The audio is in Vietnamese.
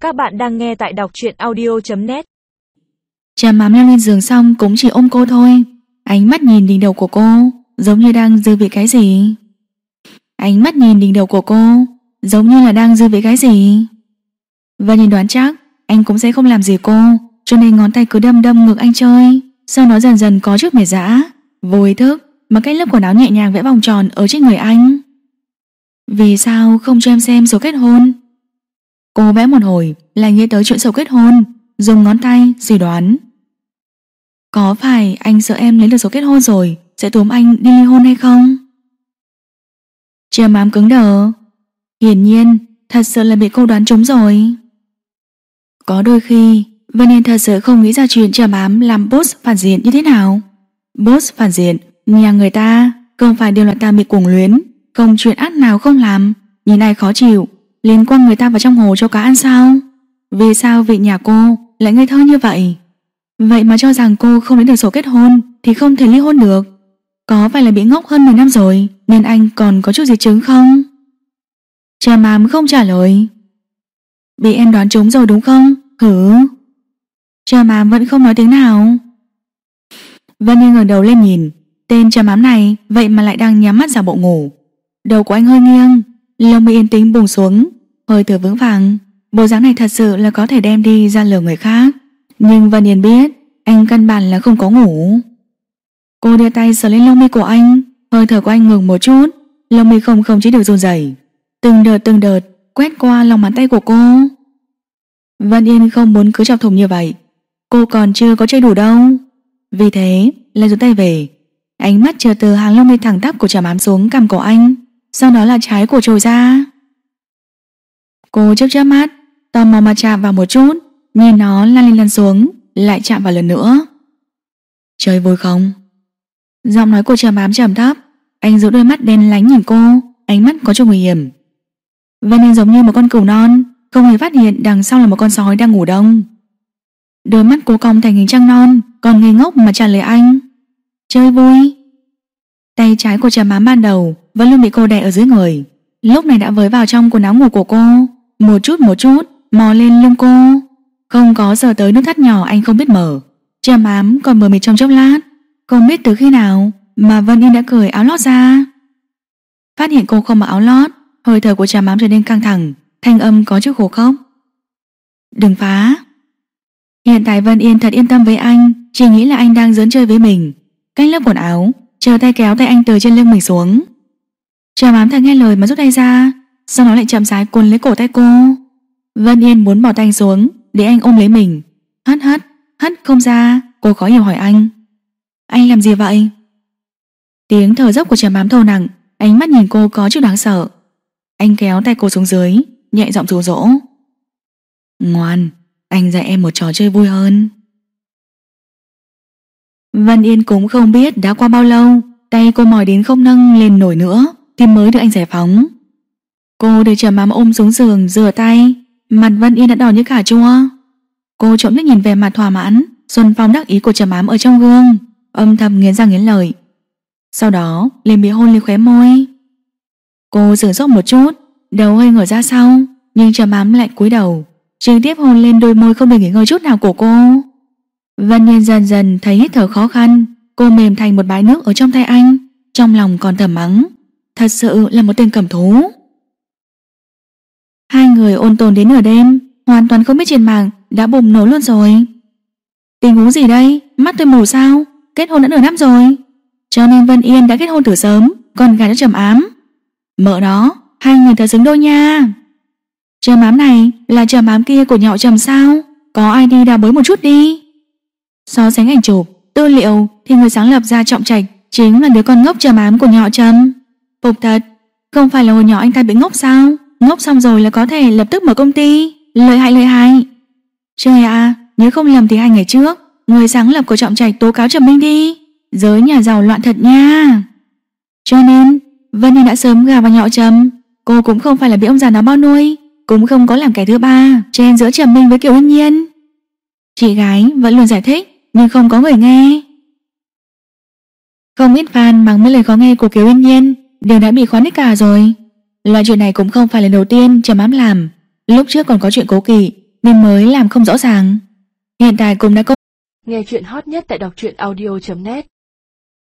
Các bạn đang nghe tại đọc truyện audio.net. Trầm Ám leo lên giường xong cũng chỉ ôm cô thôi. Ánh mắt nhìn đỉnh đầu của cô giống như đang dư vị cái gì. Ánh mắt nhìn đỉnh đầu của cô giống như là đang dư vị cái gì. Và nhìn đoán chắc anh cũng sẽ không làm gì cô, cho nên ngón tay cứ đâm đâm ngực anh chơi. Sau đó dần dần có chút mệt dã, vô ý thức mà cái lớp quần áo nhẹ nhàng vẽ vòng tròn ở trên người anh. Vì sao không cho em xem sổ kết hôn? Cô vẽ một hồi lại nghĩ tới chuyện sổ kết hôn, dùng ngón tay suy đoán. Có phải anh sợ em lấy được sổ kết hôn rồi sẽ túm anh đi ly hôn hay không? Trầm Ám cứng đờ. Hiển nhiên thật sự là bị cô đoán trúng rồi. Có đôi khi Vân Yên thật sự không nghĩ ra chuyện Trầm Ám làm boss phản diện như thế nào. Boss phản diện, nhà người ta không phải đều là ta bị cuồng luyến, không chuyện ác nào không làm, nhìn ai khó chịu liền quăng người ta vào trong hồ cho cá ăn sao? Vì sao vị nhà cô lại ngây thơ như vậy? Vậy mà cho rằng cô không lấy được sổ kết hôn thì không thể ly hôn được. Có phải là bị ngốc hơn 10 năm rồi nên anh còn có chút gì chứng không? Trầm Ám không trả lời. Bị em đoán trúng rồi đúng không? Hử? Trầm Ám vẫn không nói tiếng nào. Vân Yên ngẩng đầu lên nhìn. Tên Trầm Ám này vậy mà lại đang nhắm mắt giả bộ ngủ. Đầu của anh hơi nghiêng, lông mi yên tĩnh buông xuống, hơi thở vững vàng. Bộ dáng này thật sự là có thể đem đi ra lừa người khác. Nhưng Vân Yên biết anh căn bản là không có ngủ. Cô đưa tay sờ lên lông mi của anh, hơi thở của anh ngừng một chút, lông mi không chỉ được run rẩy, từng đợt quét qua lòng bàn tay của cô. Vân Yên không muốn cứ chọc thủng như vậy, cô còn chưa có chơi đủ đâu. Vì thế lại rút tay về. Ánh mắt chờ từ hàng lông mi thẳng tắp của Trầm Ám xuống cằm cổ anh, sau đó là trái cổ trồi ra. Cô chớp mắt, tò mò mà chạm vào một chút, nhìn nó lăn lên lăn xuống, lại chạm vào lần nữa. Chơi vui không? Giọng nói của Trầm Ám trầm thấp. Anh giữ đôi mắt đen láy nhìn cô, ánh mắt có chút nguy hiểm. Vân Yên giống như một con cừu non, không hề phát hiện đằng sau là một con sói đang ngủ đông. Đôi mắt cô cong thành hình trăng non, còn ngây ngốc mà trả lời anh. Chơi vui. Tay trái của Trầm Ám ban đầu vẫn luôn bị cô đè ở dưới người, lúc này đã với vào trong quần áo ngủ của cô, một chút mò lên lưng cô. Không có giờ tới nút thắt nhỏ anh không biết mở. Trầm Ám còn mờ mịt trong chốc lát, không biết từ khi nào mà Vân Yên đã cởi áo lót ra. Phát hiện cô không mặc áo lót, hơi thở của Trầm Ám trở nên căng thẳng, thanh âm có chút khổ khóc. Đừng phá. Hiện tại Vân Yên thật yên tâm với anh, chỉ nghĩ là anh đang giỡn chơi với mình. Cách lớp quần áo, chờ tay kéo tay anh từ trên lưng mình xuống. Trầm Ám thật nghe lời mà rút tay ra, sau đó lại chậm rãi cuốn lấy cổ tay cô. Vân Yên muốn bỏ tay anh xuống để anh ôm lấy mình. Hất không ra. Cô khó hiểu hỏi anh làm gì vậy? Tiếng thở dốc của Trầm Ám thô nặng, ánh mắt nhìn cô có chút đáng sợ. Anh kéo tay cô xuống dưới, nhẹ giọng dụ dỗ. Ngoan, anh dạy em một trò chơi vui hơn. Vân Yên cũng không biết đã qua bao lâu, tay cô mỏi đến không nâng lên nổi nữa thì mới được anh giải phóng. Cô được Trầm Ám ôm xuống giường rửa tay, mặt Vân Yên đã đỏ như cà chua. Cô trộm liếc nhìn vẻ mặt thỏa mãn, xuân phong đắc ý của Trầm Ám ở trong gương, âm thầm nghiến răng nghiến lợi. Sau đó liền bị hôn lên khóe môi. Cô sửng sốt một chút, đầu hơi ngửa ra sau, nhưng Trầm Ám lại cúi đầu, trực tiếp hôn lên đôi môi không được nghỉ ngơi chút nào của cô. Vân Yên dần dần thấy hít thở khó khăn, cô mềm thành một bãi nước ở trong tay anh, trong lòng còn thầm mắng, thật sự là một tên cầm thú. Hai người ôn tồn đến nửa đêm, hoàn toàn không biết trên mạng đã bùng nổ luôn rồi. Tình huống gì đây? Mắt tôi mù sao? Kết hôn đã nửa năm rồi. Cho nên Vân Yên đã kết hôn từ sớm, còn gả cho Trầm Ám. Mợ đó, hai người thật xứng đôi nha. Trầm Ám này là Trầm Ám kia của nhọ Trầm sao? Có ID đào bới một chút đi. So sánh ảnh chụp, tư liệu thì người sáng lập ra Trọng Trạch chính là đứa con ngốc Trầm Ám của nhọ Trầm. Phục thật, không phải là hồi nhỏ anh ta bị ngốc sao? Ngốc xong rồi là có thể lập tức mở công ty. Lợi hại. Trời ạ, nếu không lầm thì 2 ngày trước người sáng lập của Trọng Trạch tố cáo Trầm Minh đi. Giới nhà giàu loạn thật nha. Cho nên Vân Yên đã sớm gả vào nhọ Trầm. Cô cũng không phải là bị ông già nó bao nuôi, cũng không có làm kẻ thứ ba chen giữa Trầm Minh với Kiều Yên Nhiên. Chị gái vẫn luôn giải thích nhưng không có người nghe. Không ít fan mắng mấy lời khó nghe của Kiều Yên Nhiên đều đã bị khóa nick cả rồi. Loại chuyện này cũng không phải là đầu tiên Trầm Ám làm. Lúc trước còn có chuyện cố kỵ, nên mới làm không rõ ràng. Hiện tại cũng đã có Nghe chuyện hot nhất tại đọc truyện audio.net